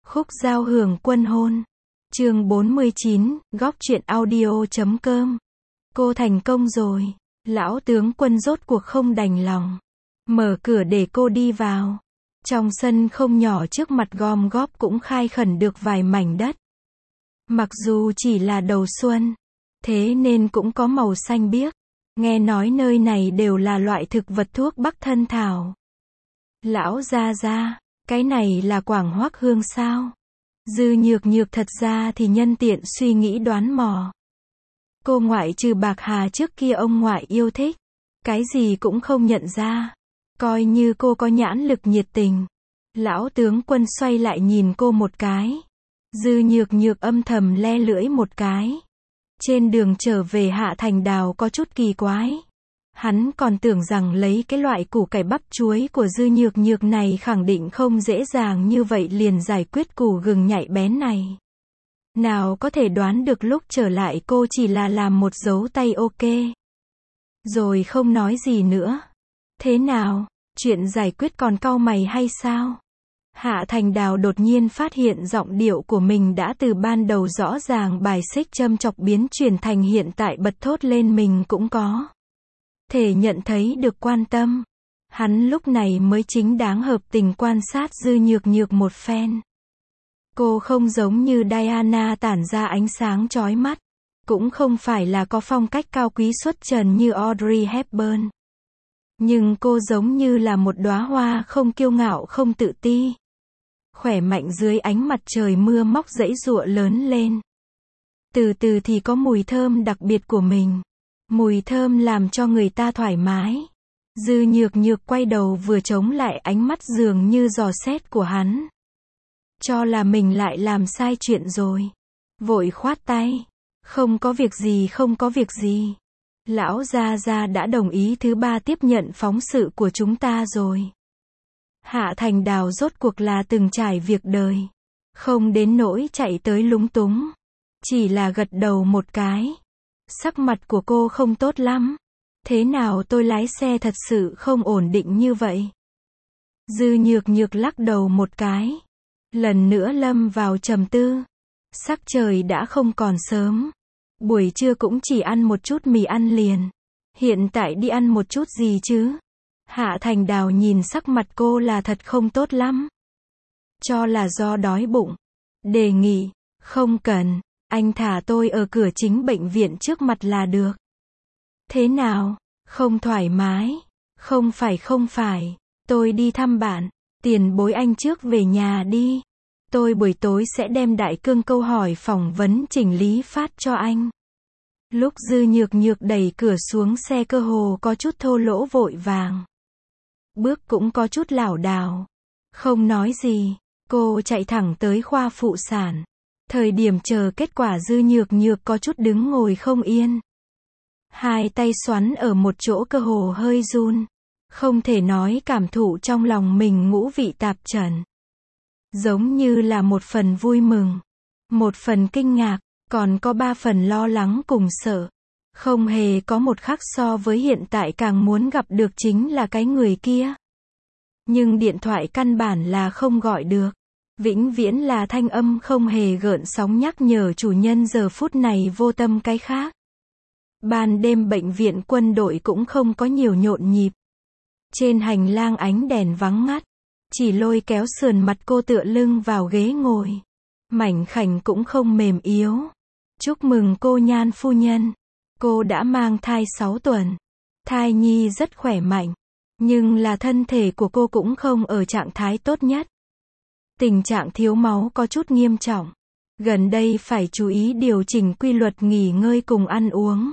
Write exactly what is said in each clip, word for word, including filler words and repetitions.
Khúc giao hưởng quân hôn. Chương bốn mươi chín, góc truyện audio chấm com. Cô thành công rồi. Lão tướng quân rốt cuộc không đành lòng. Mở cửa để cô đi vào. Trong sân không nhỏ trước mặt gom góp cũng khai khẩn được vài mảnh đất. Mặc dù chỉ là đầu xuân, thế nên cũng có màu xanh biếc. Nghe nói nơi này đều là loại thực vật thuốc bắc thân thảo. Lão gia gia, cái này là Quảng Hoác Hương sao? Dư Nhược Nhược thật ra thì nhân tiện suy nghĩ đoán mò. Cô ngoại trừ bạc hà trước kia ông ngoại yêu thích, cái gì cũng không nhận ra. Coi như cô có nhãn lực nhiệt tình. Lão tướng quân xoay lại nhìn cô một cái. Dư Nhược Nhược âm thầm le lưỡi một cái. Trên đường trở về Hạ Thành Đào có chút kỳ quái. Hắn còn tưởng rằng lấy cái loại củ cải bắp chuối của Dư Nhược Nhược này khẳng định không dễ dàng như vậy liền giải quyết củ gừng nhạy bén này. Nào có thể đoán được lúc trở lại cô chỉ là làm một dấu tay ok. Rồi không nói gì nữa. Thế nào, chuyện giải quyết còn cau mày hay sao? Hạ Thành Đào đột nhiên phát hiện giọng điệu của mình đã từ ban đầu rõ ràng bài xích châm chọc biến chuyển thành hiện tại bật thốt lên mình cũng có thể nhận thấy được quan tâm. Hắn lúc này mới chính đáng hợp tình quan sát Dư Nhược Nhược một phen. Cô không giống như Diana tản ra ánh sáng chói mắt, cũng không phải là có phong cách cao quý xuất trần như Audrey Hepburn. Nhưng cô giống như là một đóa hoa không kiêu ngạo không tự ti. Khỏe mạnh dưới ánh mặt trời mưa móc dãy giụa lớn lên. Từ từ thì có mùi thơm đặc biệt của mình. Mùi thơm làm cho người ta thoải mái. Dư Nhược Nhược quay đầu vừa chống lại ánh mắt dường như dò xét của hắn. Cho là mình lại làm sai chuyện rồi. Vội khoát tay. Không có việc gì không có việc gì. Lão gia gia đã đồng ý thứ ba tiếp nhận phóng sự của chúng ta rồi. Hạ Thành Đào rốt cuộc là từng trải việc đời. Không đến nỗi chạy tới lúng túng. Chỉ là gật đầu một cái. Sắc mặt của cô không tốt lắm. Thế nào tôi lái xe thật sự không ổn định như vậy? Dư Nhược Nhược lắc đầu một cái. Lần nữa lâm vào trầm tư. Sắc trời đã không còn sớm. Buổi trưa cũng chỉ ăn một chút mì ăn liền. Hiện tại đi ăn một chút gì chứ? Hạ Thành Đào nhìn sắc mặt cô là thật không tốt lắm. Cho là do đói bụng. Đề nghị, không cần, anh thả tôi ở cửa chính bệnh viện trước mặt là được. Thế nào, không thoải mái? Không phải không phải, tôi đi thăm bạn, tiền bối anh trước về nhà đi. Tôi buổi tối sẽ đem đại cương câu hỏi phỏng vấn chỉnh lý phát cho anh. Lúc Dư Nhược Nhược đẩy cửa xuống xe cơ hồ có chút thô lỗ vội vàng. Bước cũng có chút lảo đảo. Không nói gì, cô chạy thẳng tới khoa phụ sản. Thời điểm chờ kết quả Dư Nhược Nhược có chút đứng ngồi không yên. Hai tay xoắn ở một chỗ cơ hồ hơi run. Không thể nói cảm thụ trong lòng mình ngũ vị tạp trần. Giống như là một phần vui mừng, một phần kinh ngạc, còn có ba phần lo lắng cùng sợ. Không hề có một khắc so với hiện tại càng muốn gặp được chính là cái người kia. Nhưng điện thoại căn bản là không gọi được. Vĩnh viễn là thanh âm không hề gợn sóng nhắc nhở chủ nhân giờ phút này vô tâm cái khác. Ban đêm bệnh viện quân đội cũng không có nhiều nhộn nhịp. Trên hành lang ánh đèn vắng ngắt. Chỉ lôi kéo sườn mặt cô tựa lưng vào ghế ngồi. Mảnh khảnh cũng không mềm yếu. Chúc mừng cô Nhan phu nhân. Cô đã mang thai sáu tuần. Thai nhi rất khỏe mạnh. Nhưng là thân thể của cô cũng không ở trạng thái tốt nhất. Tình trạng thiếu máu có chút nghiêm trọng. Gần đây phải chú ý điều chỉnh quy luật nghỉ ngơi cùng ăn uống.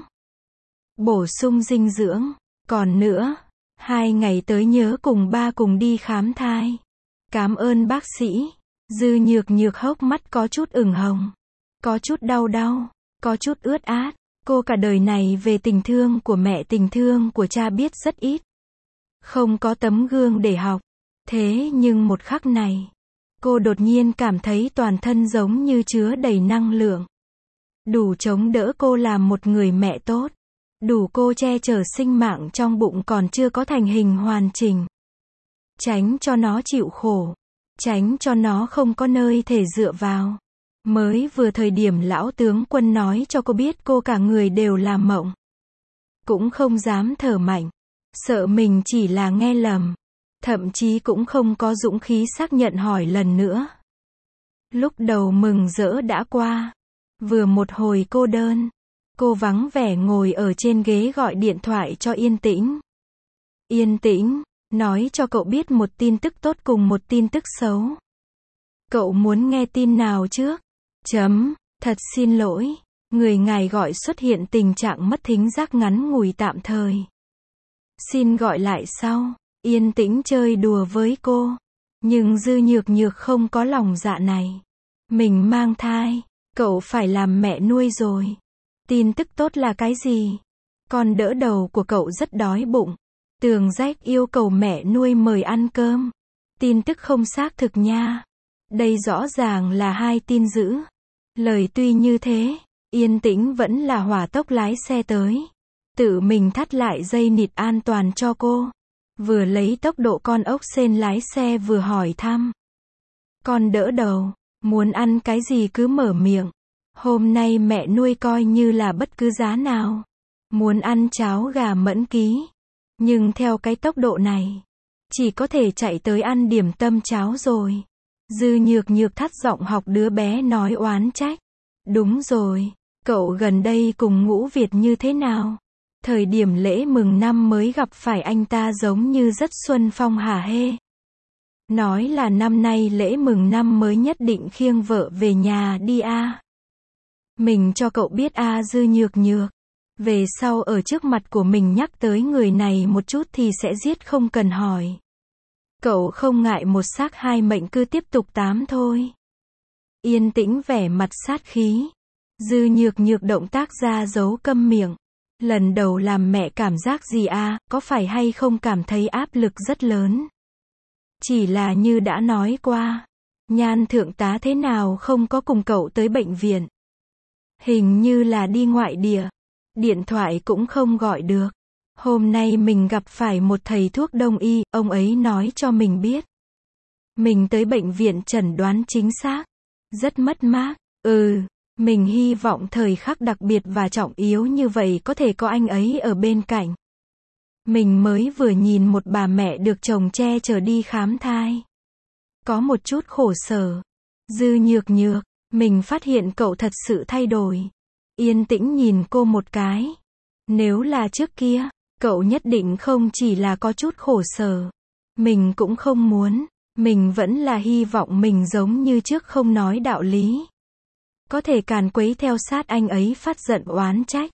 Bổ sung dinh dưỡng. Còn nữa, hai ngày tới nhớ cùng ba cùng đi khám thai. Cảm ơn bác sĩ. Dư Nhược Nhược hốc mắt có chút ửng hồng. Có chút đau đau. Có chút ướt át. Cô cả đời này về tình thương của mẹ tình thương của cha biết rất ít. Không có tấm gương để học. Thế nhưng một khắc này, cô đột nhiên cảm thấy toàn thân giống như chứa đầy năng lượng. Đủ chống đỡ cô làm một người mẹ tốt. Đủ cô che chở sinh mạng trong bụng còn chưa có thành hình hoàn chỉnh. Tránh cho nó chịu khổ. tránh cho nó không có nơi thể dựa vào. Mới vừa thời điểm lão tướng quân nói cho cô biết cô cả người đều là mộng. Cũng không dám thở mạnh, sợ mình chỉ là nghe lầm. Thậm chí cũng không có dũng khí xác nhận hỏi lần nữa. Lúc đầu mừng rỡ đã qua. Vừa một hồi cô đơn. Cô vắng vẻ ngồi ở trên ghế gọi điện thoại cho Yên Tĩnh. Yên Tĩnh, nói cho cậu biết một tin tức tốt cùng một tin tức xấu. Cậu muốn nghe tin nào trước? Chấm, thật xin lỗi. Người ngài gọi xuất hiện tình trạng mất thính giác ngắn ngủi tạm thời. Xin gọi lại sau. Yên Tĩnh chơi đùa với cô. Nhưng Dư Nhược Nhược không có lòng dạ này. Mình mang thai. Cậu phải làm mẹ nuôi rồi. Tin tức tốt là cái gì? Con đỡ đầu của cậu rất đói bụng. Tường Rách yêu cầu mẹ nuôi mời ăn cơm. Tin tức không xác thực nha. Đây rõ ràng là hai tin dữ. Lời tuy như thế, Yên Tĩnh vẫn là hỏa tốc lái xe tới. Tự mình thắt lại dây nịt an toàn cho cô. Vừa lấy tốc độ con ốc sên lái xe vừa hỏi thăm. Con đỡ đầu, muốn ăn cái gì cứ mở miệng. Hôm nay mẹ nuôi coi như là bất cứ giá nào. Muốn ăn cháo gà mẫn ký. Nhưng theo cái tốc độ này, chỉ có thể chạy tới ăn điểm tâm cháo rồi. Dư Nhược Nhược thắt giọng học đứa bé nói oán trách. Đúng rồi, cậu gần đây cùng Ngũ Việt như thế nào? Thời điểm lễ mừng năm mới gặp phải anh ta giống như rất xuân phong hả hê. Nói là năm nay lễ mừng năm mới nhất định khiêng vợ về nhà đi a. Mình cho cậu biết a Dư Nhược Nhược. Về sau ở trước mặt của mình nhắc tới người này một chút thì sẽ giết không cần hỏi. Cậu không ngại một xác hai mệnh cứ tiếp tục tám thôi. Yên Tĩnh vẻ mặt sát khí. Dư Nhược Nhược động tác ra dấu câm miệng. Lần đầu làm mẹ cảm giác gì a, có phải hay không cảm thấy áp lực rất lớn? Chỉ là như đã nói qua. Nhan thượng tá thế nào không có cùng cậu tới bệnh viện? Hình như là đi ngoại địa. Điện thoại cũng không gọi được. Hôm nay mình gặp phải một thầy thuốc đông y, ông ấy nói cho mình biết. Mình tới bệnh viện chẩn đoán chính xác. Rất mất mát. Ừ, mình hy vọng thời khắc đặc biệt và trọng yếu như vậy có thể có anh ấy ở bên cạnh. Mình mới vừa nhìn một bà mẹ được chồng che chở đi khám thai. Có một chút khổ sở. Dư Nhược Nhược, mình phát hiện cậu thật sự thay đổi. Yên Tĩnh nhìn cô một cái. Nếu là trước kia, cậu nhất định không chỉ là có chút khổ sở. Mình cũng không muốn. Mình vẫn là hy vọng mình giống như trước không nói đạo lý. Có thể càn quấy theo sát anh ấy phát giận oán trách.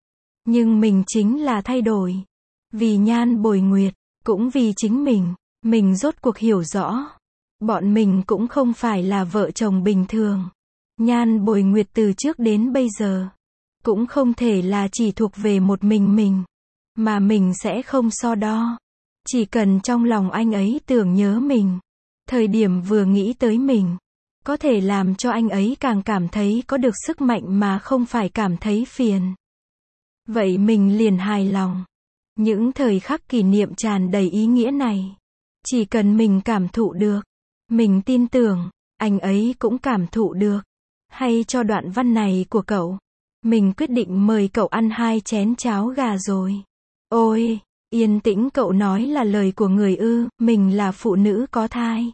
Nhưng mình chính là thay đổi. Vì Nhan Bồi Nguyệt, cũng vì chính mình. Mình rốt cuộc hiểu rõ. Bọn mình cũng không phải là vợ chồng bình thường. Nhan Bồi Nguyệt từ trước đến bây giờ. Cũng không thể là chỉ thuộc về một mình mình. Mà mình sẽ không so đo. Chỉ cần trong lòng anh ấy tưởng nhớ mình. Thời điểm vừa nghĩ tới mình. Có thể làm cho anh ấy càng cảm thấy có được sức mạnh mà không phải cảm thấy phiền. Vậy mình liền hài lòng. Những thời khắc kỷ niệm tràn đầy ý nghĩa này. Chỉ cần mình cảm thụ được. Mình tin tưởng, anh ấy cũng cảm thụ được. Hay cho đoạn văn này của cậu. Mình quyết định mời cậu ăn hai chén cháo gà rồi. Ôi, Yên Tĩnh, cậu nói là lời của người ư, mình là phụ nữ có thai.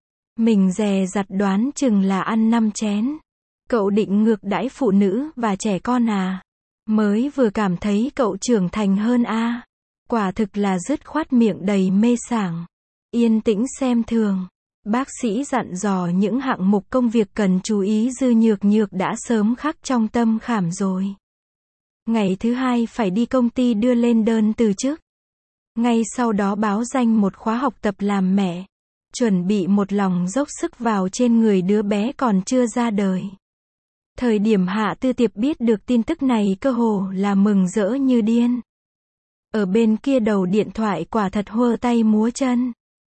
Mình dè dặt đoán chừng là ăn năm chén. Cậu định ngược đãi phụ nữ và trẻ con à? Mới vừa cảm thấy cậu trưởng thành hơn a. À. Quả thực là dứt khoát miệng đầy mê sảng. Yên Tĩnh xem thường. Bác sĩ dặn dò những hạng mục công việc cần chú ý Dư Nhược Nhược đã sớm khắc trong tâm khảm rồi. Ngày thứ hai phải đi công ty đưa lên đơn từ chức. Ngay sau đó báo danh một khóa học tập làm mẹ. Chuẩn bị một lòng dốc sức vào trên người đứa bé còn chưa ra đời. Thời điểm Hạ Tư Tiệp biết được tin tức này cơ hồ là mừng rỡ như điên. Ở bên kia đầu điện thoại quả thật hơ tay múa chân.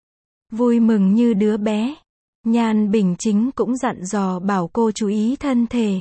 Vui mừng như đứa bé. Nhan Bình Chính cũng dặn dò bảo cô chú ý thân thể.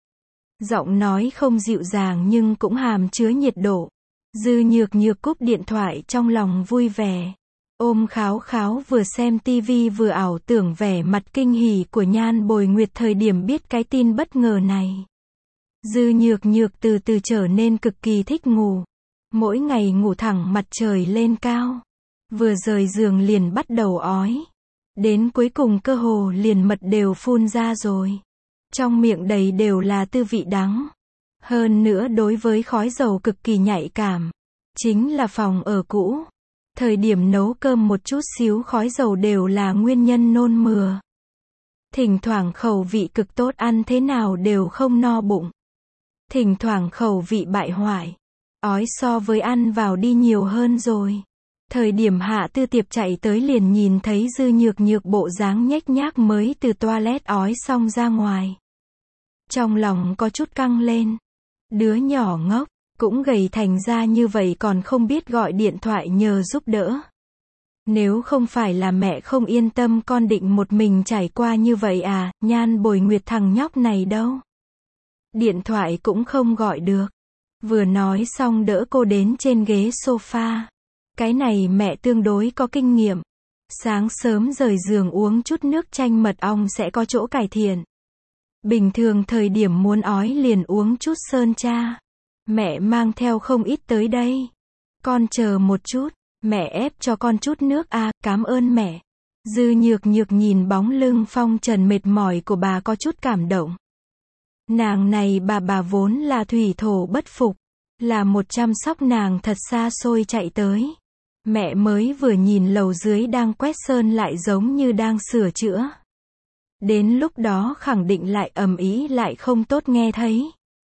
Giọng nói không dịu dàng nhưng cũng hàm chứa nhiệt độ. Dư Nhược Nhược cúp điện thoại trong lòng vui vẻ. Ôm Kháo Kháo vừa xem tivi vừa ảo tưởng vẻ mặt kinh hỉ của Nhan Bồi Nguyệt thời điểm biết cái tin bất ngờ này. Dư Nhược Nhược từ từ trở nên cực kỳ thích ngủ. Mỗi ngày ngủ thẳng mặt trời lên cao. Vừa rời giường liền bắt đầu ói. Đến cuối cùng cơ hồ liền mật đều phun ra rồi. Trong miệng đầy đều là tư vị đắng. Hơn nữa đối với khói dầu cực kỳ nhạy cảm. Chính là phòng ở cũ. Thời điểm nấu cơm một chút xíu khói dầu đều là nguyên nhân nôn mửa. Thỉnh thoảng khẩu vị cực tốt ăn thế nào đều không no bụng. Thỉnh thoảng khẩu vị bại hoại. Ói so với ăn vào đi nhiều hơn rồi. Thời điểm Hạ Tư Tiệp chạy tới liền nhìn thấy Dư Nhược Nhược bộ dáng nhếch nhác mới từ toilet ói xong ra ngoài. Trong lòng có chút căng lên. Đứa nhỏ ngốc, cũng gầy thành ra như vậy còn không biết gọi điện thoại nhờ giúp đỡ. Nếu không phải là mẹ không yên tâm con định một mình trải qua như vậy à, Nhan Bồi Nguyệt thằng nhóc này đâu. Điện thoại cũng không gọi được. Vừa nói xong đỡ cô đến trên ghế sofa. Cái này mẹ tương đối có kinh nghiệm. Sáng sớm rời giường uống chút nước chanh mật ong sẽ có chỗ cải thiện. Bình thường thời điểm muốn ói liền uống chút sơn cha. Mẹ mang theo không ít tới đây. Con chờ một chút, mẹ ép cho con chút nước à, cảm ơn mẹ. Dư Nhược Nhược nhìn bóng lưng phong trần mệt mỏi của bà có chút cảm động. Nàng này bà bà vốn là thủy thổ bất phục, là một chăm sóc nàng thật xa xôi chạy tới. Mẹ mới vừa nhìn lầu dưới đang quét sơn lại giống như đang sửa chữa. Đến lúc đó khẳng định lại ầm ĩ lại không tốt nghe thấy.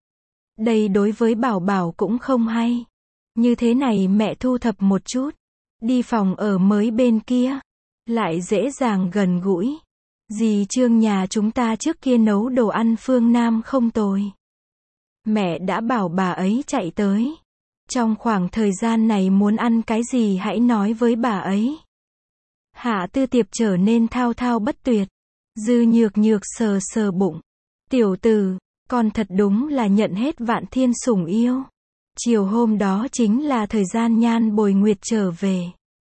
Đây đối với Bảo Bảo cũng không hay. Như thế này mẹ thu thập một chút. Đi phòng ở mới bên kia. Lại dễ dàng gần gũi. Dì Trương nhà chúng ta trước kia nấu đồ ăn phương Nam không tồi. Mẹ đã bảo bà ấy chạy tới. Trong khoảng thời gian này muốn ăn cái gì hãy nói với bà ấy. Hạ Tư Tiệp trở nên thao thao bất tuyệt. Dư Nhược Nhược sờ sờ bụng. Tiểu tử, con thật đúng là nhận hết vạn thiên sủng yêu. Chiều hôm đó chính là thời gian Nhan Bồi Nguyệt trở về.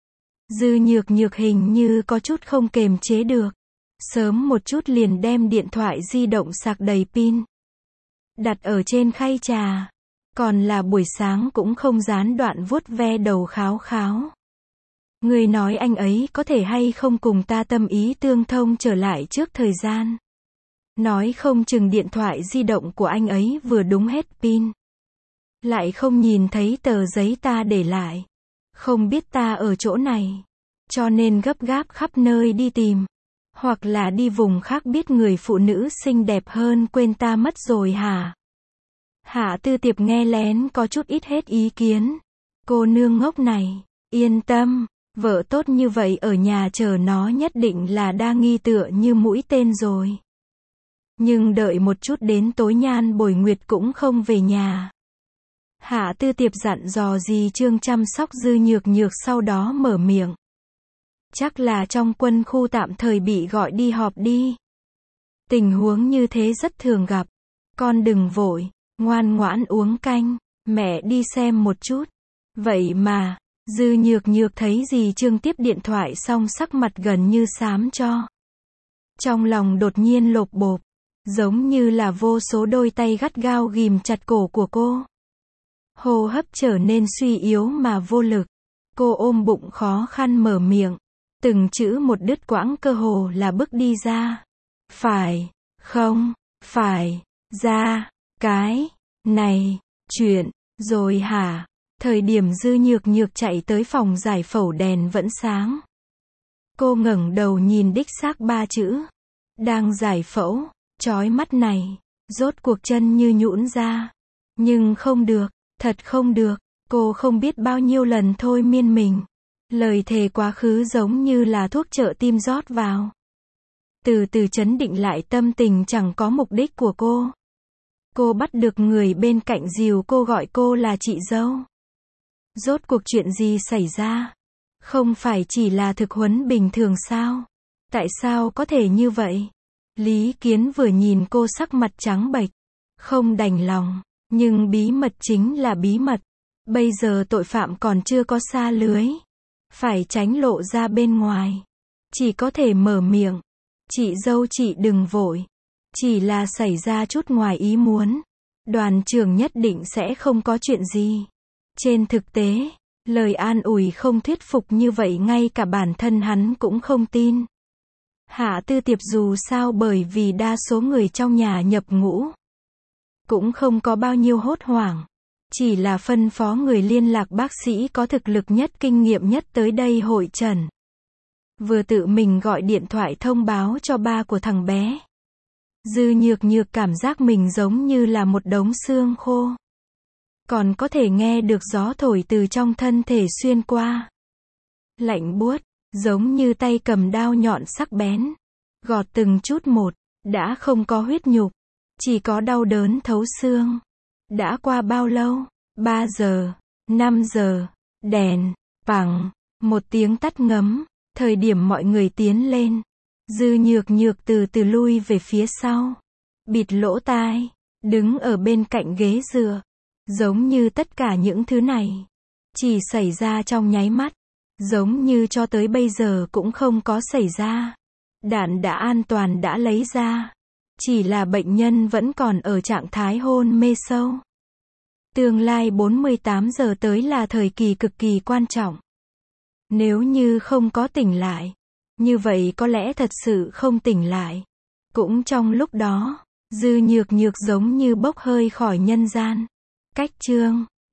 Dư Nhược Nhược hình như có chút không kềm chế được. Sớm một chút liền đem điện thoại di động sạc đầy pin. Đặt ở trên khay trà. Còn là buổi sáng cũng không gián đoạn vuốt ve đầu Kháo Kháo. Người nói anh ấy có thể hay không cùng ta tâm ý tương thông trở lại trước thời gian. Nói không chừng điện thoại di động của anh ấy vừa đúng hết pin. Lại không nhìn thấy tờ giấy ta để lại. Không biết ta ở chỗ này. Cho nên gấp gáp khắp nơi đi tìm. Hoặc là đi vùng khác biết người phụ nữ xinh đẹp hơn quên ta mất rồi hả? Hạ Tư Tiệp nghe lén có chút ít hết ý kiến. Cô nương ngốc này, yên tâm, vợ tốt như vậy ở nhà chờ nó nhất định là đa nghi tựa như mũi tên rồi. Nhưng đợi một chút đến tối Nhan Bồi Nguyệt cũng không về nhà. Hạ Tư Tiệp dặn dò dì Trương chăm sóc Dư Nhược Nhược sau đó mở miệng. Chắc là trong quân khu tạm thời bị gọi đi họp đi. Tình huống như thế rất thường gặp. Con đừng vội, ngoan ngoãn uống canh, mẹ đi xem một chút. Vậy mà, Dư Nhược Nhược thấy dì Trương tiếp điện thoại xong sắc mặt gần như xám cho. Trong lòng đột nhiên lộp bộp, giống như là vô số đôi tay gắt gao ghìm chặt cổ của cô. Hô hấp trở nên suy yếu mà vô lực. Cô ôm bụng khó khăn mở miệng. Từng chữ một đứt quãng cơ hồ là bước đi ra. Phải, không, phải, ra, cái, này, chuyện, rồi hả? Thời điểm Dư Nhược Nhược chạy tới phòng giải phẫu đèn vẫn sáng. Cô ngẩng đầu nhìn đích xác ba chữ. Đang giải phẫu, chói mắt này, rốt cuộc chân như nhũn ra. Nhưng không được, thật không được, cô không biết bao nhiêu lần thôi miên mình. Lời thề quá khứ giống như là thuốc trợ tim rót vào. Từ từ trấn định lại tâm tình chẳng có mục đích của cô. Cô bắt được người bên cạnh dìu cô gọi cô là chị dâu. Rốt cuộc chuyện gì xảy ra? Không phải chỉ là thực huấn bình thường sao? Tại sao có thể như vậy? Lý Kiến vừa nhìn cô sắc mặt trắng bệch, không đành lòng, nhưng bí mật chính là bí mật. Bây giờ tội phạm còn chưa có sa lưới. phải tránh lộ ra bên ngoài. Chỉ có thể mở miệng. Chị dâu chị đừng vội. Chỉ là xảy ra chút ngoài ý muốn. Đoàn trưởng nhất định sẽ không có chuyện gì. Trên thực tế, lời an ủi không thuyết phục như vậy ngay cả bản thân hắn cũng không tin. Hạ Tư Tiệp dù sao bởi vì đa số người trong nhà nhập ngũ. Cũng không có bao nhiêu hốt hoảng. Chỉ là phân phó người liên lạc bác sĩ có thực lực nhất kinh nghiệm nhất tới đây hội trần. Vừa tự mình gọi điện thoại thông báo cho ba của thằng bé. Dư Nhược Nhược cảm giác mình giống như là một đống xương khô. Còn có thể nghe được gió thổi từ trong thân thể xuyên qua. Lạnh buốt, giống như tay cầm đao nhọn sắc bén. Gọt từng chút một, đã không có huyết nhục. Chỉ có đau đớn thấu xương. Đã qua bao lâu? ba giờ, năm giờ, đèn, bằng, một tiếng tắt ngấm. Thời điểm mọi người tiến lên. Dư Nhược Nhược từ từ lui về phía sau. Bịt lỗ tai. Đứng ở bên cạnh ghế dựa. Giống như tất cả những thứ này. Chỉ xảy ra trong nháy mắt. Giống như cho tới bây giờ cũng không có xảy ra. Đạn đã an toàn đã lấy ra. Chỉ là bệnh nhân vẫn còn ở trạng thái hôn mê sâu. Tương lai bốn mươi tám giờ tới là thời kỳ cực kỳ quan trọng. Nếu như không có tỉnh lại, như vậy có lẽ thật sự không tỉnh lại. Cũng trong lúc đó, Dư Nhược Nhược giống như bốc hơi khỏi nhân gian. Cách chương